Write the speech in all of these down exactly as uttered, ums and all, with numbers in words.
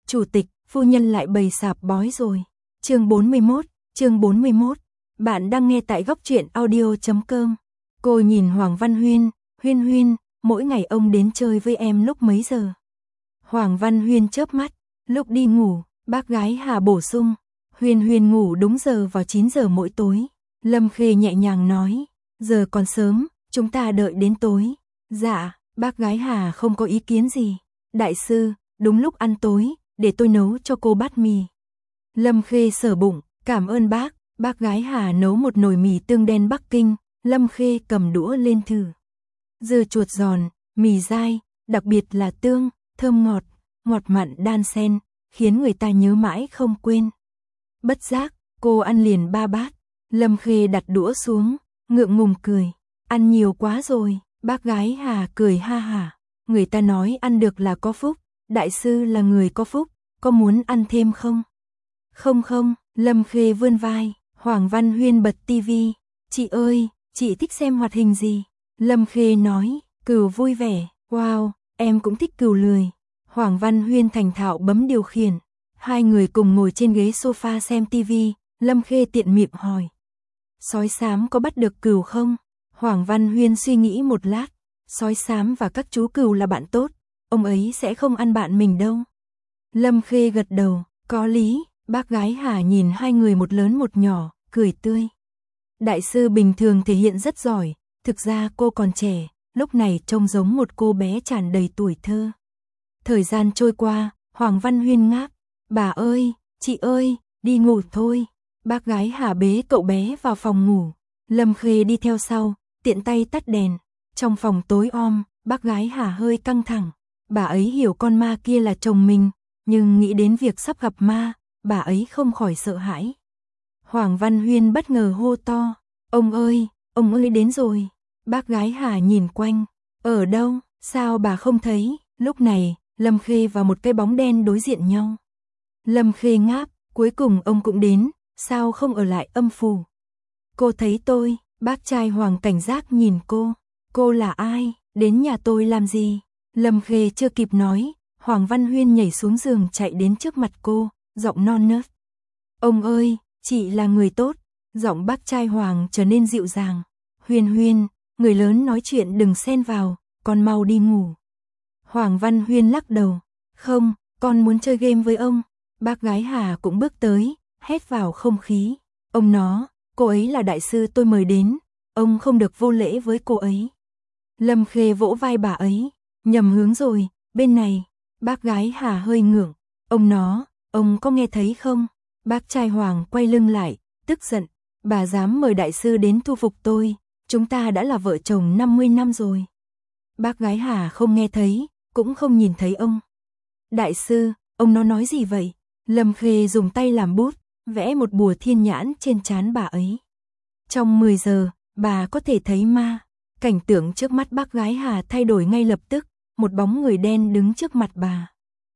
Chủ tịch, phu nhân lại bày sạp bói rồi. Chương bốn mươi mốt, chương bốn mươi mốt. Bạn đang nghe tại góc truyện audio chấm com. Cô nhìn Hoàng Văn Huyên, Huyên Huyên, mỗi ngày ông đến chơi với em lúc mấy giờ? Hoàng Văn Huyên chớp mắt, lúc đi ngủ, bác gái Hà bổ sung, Huyên Huyên ngủ đúng giờ vào chín giờ mỗi tối. Lâm Khê nhẹ nhàng nói, giờ còn sớm, chúng ta đợi đến tối. Dạ, bác gái Hà không có ý kiến gì. Đại sư, đúng lúc ăn tối, để tôi nấu cho cô bát mì. Lâm Khê sờ bụng, cảm ơn bác. Bác gái Hà nấu một nồi mì tương đen Bắc Kinh, Lâm Khê cầm đũa lên thử. Dưa chuột giòn, mì dai, đặc biệt là tương, thơm ngọt, ngọt mặn đan xen, khiến người ta nhớ mãi không quên. Bất giác, cô ăn liền ba bát. Lâm Khê đặt đũa xuống, ngượng ngùng cười. Ăn nhiều quá rồi, bác gái Hà cười ha hả. Người ta nói ăn được là có phúc, đại sư là người có phúc, có muốn ăn thêm không? Không không, Lâm Khê vươn vai. Hoàng Văn Huyên bật tivi. Chị ơi, chị thích xem hoạt hình gì? Lâm Khê nói, cừu vui vẻ. Wow, em cũng thích cừu lười. Hoàng Văn Huyên thành thạo bấm điều khiển. Hai người cùng ngồi trên ghế sofa xem tivi. Lâm Khê tiện miệng hỏi, sói xám có bắt được cừu không? Hoàng Văn Huyên suy nghĩ một lát. Sói xám và các chú cừu là bạn tốt, ông ấy sẽ không ăn bạn mình đâu. Lâm Khê gật đầu, có lý. Bác gái Hà nhìn hai người một lớn một nhỏ, cười tươi. Đại sư bình thường thể hiện rất giỏi, thực ra cô còn trẻ, lúc này trông giống một cô bé tràn đầy tuổi thơ. Thời gian trôi qua, Hoàng Văn Huyên ngáp, bà ơi, chị ơi, đi ngủ thôi. Bác gái Hà bế cậu bé vào phòng ngủ, Lâm Khê đi theo sau, tiện tay tắt đèn. Trong phòng tối om, bác gái Hà hơi căng thẳng, bà ấy hiểu con ma kia là chồng mình, nhưng nghĩ đến việc sắp gặp ma, bà ấy không khỏi sợ hãi. Hoàng Văn Huyên bất ngờ hô to, ông ơi, ông ơi đến rồi. Bác gái Hà nhìn quanh, ở đâu, sao bà không thấy? Lúc này, Lâm Khê và một cái bóng đen đối diện nhau. Lâm Khê ngáp, cuối cùng ông cũng đến, sao không ở lại âm phủ? Cô thấy tôi, bác trai Hoàng cảnh giác nhìn cô, cô là ai, đến nhà tôi làm gì? Lâm Khê chưa kịp nói, Hoàng Văn Huyên nhảy xuống giường chạy đến trước mặt cô, giọng non nớt. Ông ơi, chị là người tốt. Giọng bác trai Hoàng trở nên dịu dàng. Huyên Huyên, người lớn nói chuyện đừng xen vào, con mau đi ngủ. Hoàng Văn Huyên lắc đầu, không, con muốn chơi game với ông. Bác gái Hà cũng bước tới, hét vào không khí. Ông nó, cô ấy là đại sư tôi mời đến, ông không được vô lễ với cô ấy. Lâm Khê vỗ vai bà ấy, nhầm hướng rồi, bên này. Bác gái Hà hơi ngượng, ông nó, ông có nghe thấy không? Bác trai Hoàng quay lưng lại, tức giận, bà dám mời đại sư đến thu phục tôi, chúng ta đã là vợ chồng năm mươi năm rồi. Bác gái Hà không nghe thấy, cũng không nhìn thấy ông. Đại sư, ông nó nói gì vậy? Lâm Khê dùng tay làm bút, vẽ một bùa thiên nhãn trên trán bà ấy. Trong mười giờ, bà có thể thấy ma. Cảnh tượng trước mắt bác gái Hà thay đổi ngay lập tức, một bóng người đen đứng trước mặt bà.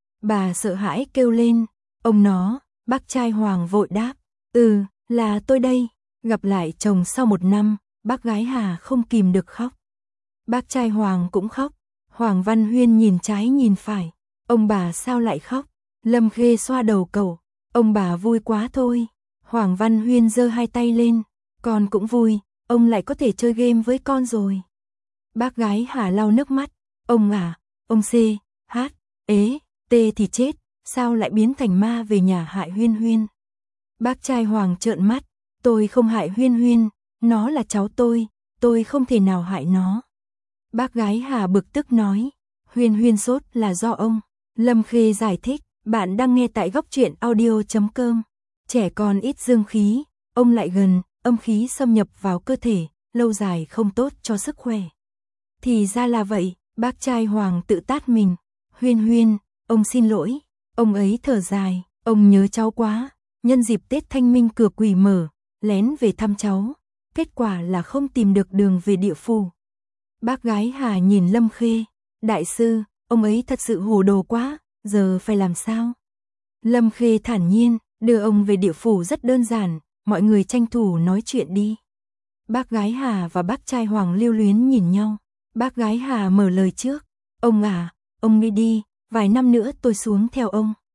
Bà sợ hãi kêu lên, ông nó. Bác trai Hoàng vội đáp, ừ, là tôi đây. Gặp lại chồng sau một năm, bác gái Hà không kìm được khóc. Bác trai Hoàng cũng khóc. Hoàng Văn Huyên nhìn trái nhìn phải, ông bà sao lại khóc? Lâm Khê xoa đầu cậu, ông bà vui quá thôi. Hoàng Văn Huyên giơ hai tay lên, con cũng vui, ông lại có thể chơi game với con rồi. Bác gái Hà lau nước mắt, ông à, ông C, H, ế, T thì chết. Sao lại biến thành ma về nhà hại Huyên Huyên? Bác trai Hoàng trợn mắt, tôi không hại Huyên Huyên, nó là cháu tôi, tôi không thể nào hại nó. Bác gái Hà bực tức nói, Huyên Huyên sốt là do ông. Lâm Khê giải thích, bạn đang nghe tại góc truyện audio chấm com. Trẻ con ít dương khí, ông lại gần, âm khí xâm nhập vào cơ thể, lâu dài không tốt cho sức khỏe. Thì ra là vậy, bác trai Hoàng tự tát mình. Huyên Huyên, ông xin lỗi. Ông ấy thở dài, ông nhớ cháu quá, nhân dịp Tết Thanh Minh cửa quỷ mở, lén về thăm cháu, kết quả là không tìm được đường về địa phủ. Bác gái Hà nhìn Lâm Khê, đại sư, ông ấy thật sự hồ đồ quá, giờ phải làm sao? Lâm Khê thản nhiên, đưa ông về địa phủ rất đơn giản, mọi người tranh thủ nói chuyện đi. Bác gái Hà và bác trai Hoàng lưu luyến nhìn nhau, bác gái Hà mở lời trước, ông à, ông đi đi. Vài năm nữa tôi xuống theo ông.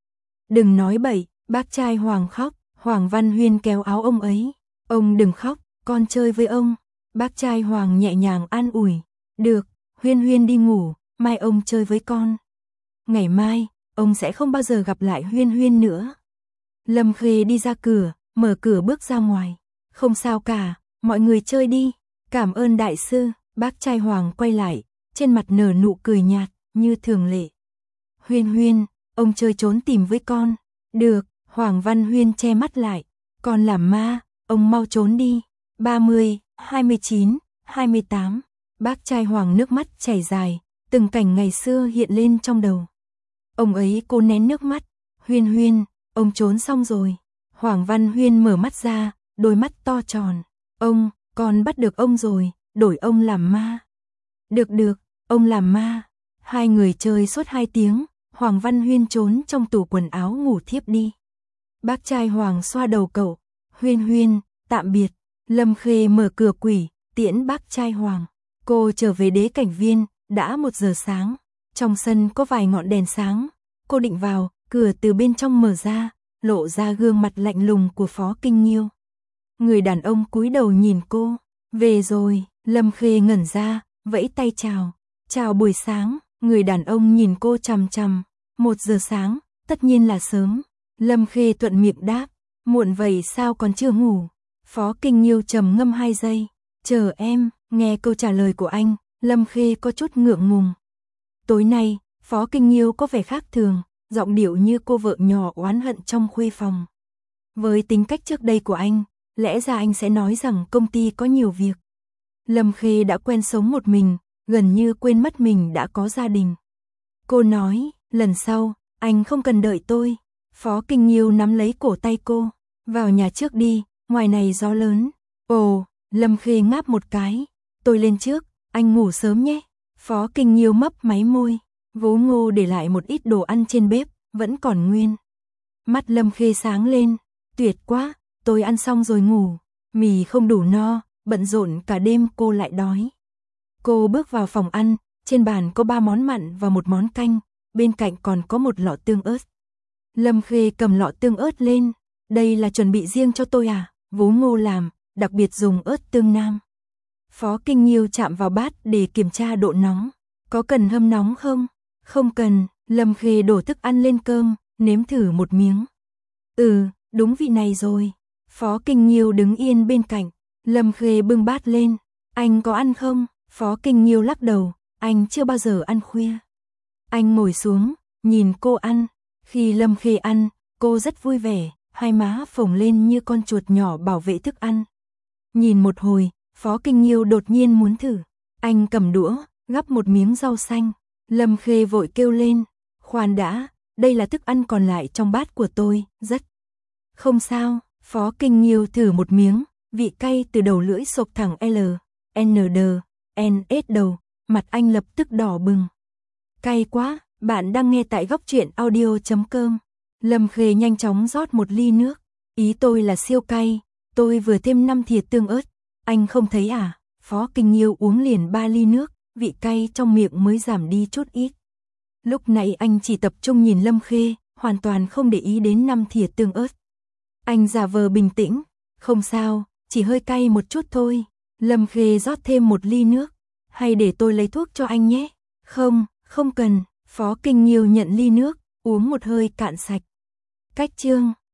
Đừng nói bậy, bác trai Hoàng khóc, Hoàng Văn Huyên kéo áo ông ấy. Ông đừng khóc, con chơi với ông. Bác trai Hoàng nhẹ nhàng an ủi. Được, Huyên Huyên đi ngủ, mai ông chơi với con. Ngày mai, ông sẽ không bao giờ gặp lại Huyên Huyên nữa. Lâm Khê đi ra cửa, mở cửa bước ra ngoài. Không sao cả, mọi người chơi đi. Cảm ơn đại sư. Bác trai Hoàng quay lại, trên mặt nở nụ cười nhạt, như thường lệ. Huyên Huyên, ông chơi trốn tìm với con. Được, Hoàng Văn Huyên che mắt lại. Con làm ma, ông mau trốn đi. ba mươi, hai mươi chín, hai mươi tám. Bác trai Hoàng nước mắt chảy dài, từng cảnh ngày xưa hiện lên trong đầu. Ông ấy cố nén nước mắt. Huyên Huyên, ông trốn xong rồi. Hoàng Văn Huyên mở mắt ra, đôi mắt to tròn. Ông, con bắt được ông rồi, đổi ông làm ma. Được được, ông làm ma. Hai người chơi suốt hai tiếng, Hoàng Văn Huyên trốn trong tủ quần áo ngủ thiếp đi. Bác trai Hoàng xoa đầu cậu. Huyên Huyên, tạm biệt. Lâm Khê mở cửa quỷ, tiễn bác trai Hoàng. Cô trở về đế cảnh viên, đã một giờ sáng. Trong sân có vài ngọn đèn sáng. Cô định vào, cửa từ bên trong mở ra, lộ ra gương mặt lạnh lùng của Phó Kinh Nghiêu. Người đàn ông cúi đầu nhìn cô. Về rồi, Lâm Khê ngẩn ra, vẫy tay chào. Chào buổi sáng, người đàn ông nhìn cô chằm chằm. Một giờ sáng, tất nhiên là sớm. Lâm Khê thuận miệng đáp. Muộn vậy sao còn chưa ngủ? Phó Kinh Nghiêu trầm ngâm hai giây. Chờ em, nghe câu trả lời của anh, Lâm Khê có chút ngượng ngùng. Tối nay, Phó Kinh Nghiêu có vẻ khác thường, giọng điệu như cô vợ nhỏ oán hận trong khuê phòng. Với tính cách trước đây của anh, lẽ ra anh sẽ nói rằng công ty có nhiều việc. Lâm Khê đã quen sống một mình, gần như quên mất mình đã có gia đình. Cô nói, lần sau, anh không cần đợi tôi. Phó Kinh Nghiêu nắm lấy cổ tay cô. Vào nhà trước đi, ngoài này gió lớn. Ồ, Lâm Khê ngáp một cái. Tôi lên trước, anh ngủ sớm nhé. Phó Kinh Nghiêu mấp máy môi. Vú Ngô để lại một ít đồ ăn trên bếp, vẫn còn nguyên. Mắt Lâm Khê sáng lên. Tuyệt quá, tôi ăn xong rồi ngủ. Mì không đủ no, bận rộn cả đêm cô lại đói. Cô bước vào phòng ăn, trên bàn có ba món mặn và một món canh, bên cạnh còn có một lọ tương ớt. Lâm Khê cầm lọ tương ớt lên. Đây là chuẩn bị riêng cho tôi à? Vú Ngô làm, đặc biệt dùng ớt tương nam. Phó Kinh Nghiêu chạm vào bát để kiểm tra độ nóng. Có cần hâm nóng không? Không cần. Lâm Khê đổ thức ăn lên cơm, nếm thử một miếng. Ừ, đúng vị này rồi. Phó Kinh Nghiêu đứng yên bên cạnh. Lâm Khê bưng bát lên. Anh có ăn không? Phó Kinh Nghiêu lắc đầu. Anh chưa bao giờ ăn khuya. Anh ngồi xuống, nhìn cô ăn. Khi Lâm Khê ăn, cô rất vui vẻ, hai má phồng lên như con chuột nhỏ bảo vệ thức ăn. Nhìn một hồi, Phó Kinh Nghiêu đột nhiên muốn thử. Anh cầm đũa, gắp một miếng rau xanh. Lâm Khê vội kêu lên. Khoan đã, đây là thức ăn còn lại trong bát của tôi, rất. Không sao, Phó Kinh Nghiêu thử một miếng, vị cay từ đầu lưỡi xộc thẳng L, N D, N S đầu, mặt anh lập tức đỏ bừng. Cay quá, bạn đang nghe tại góc truyện audio chấm com. Lâm Khê nhanh chóng rót một ly nước. Ý tôi là siêu cay, tôi vừa thêm năm thìa tương ớt. Anh không thấy à? Phó Kinh Nghiêu uống liền ba ly nước, vị cay trong miệng mới giảm đi chút ít. Lúc nãy anh chỉ tập trung nhìn Lâm Khê, hoàn toàn không để ý đến năm thìa tương ớt. Anh giả vờ bình tĩnh. Không sao, chỉ hơi cay một chút thôi. Lâm Khê rót thêm một ly nước. Hay để tôi lấy thuốc cho anh nhé? Không, không cần. Phó Kinh Nghiêu nhận ly nước, uống một hơi cạn sạch. Cách chương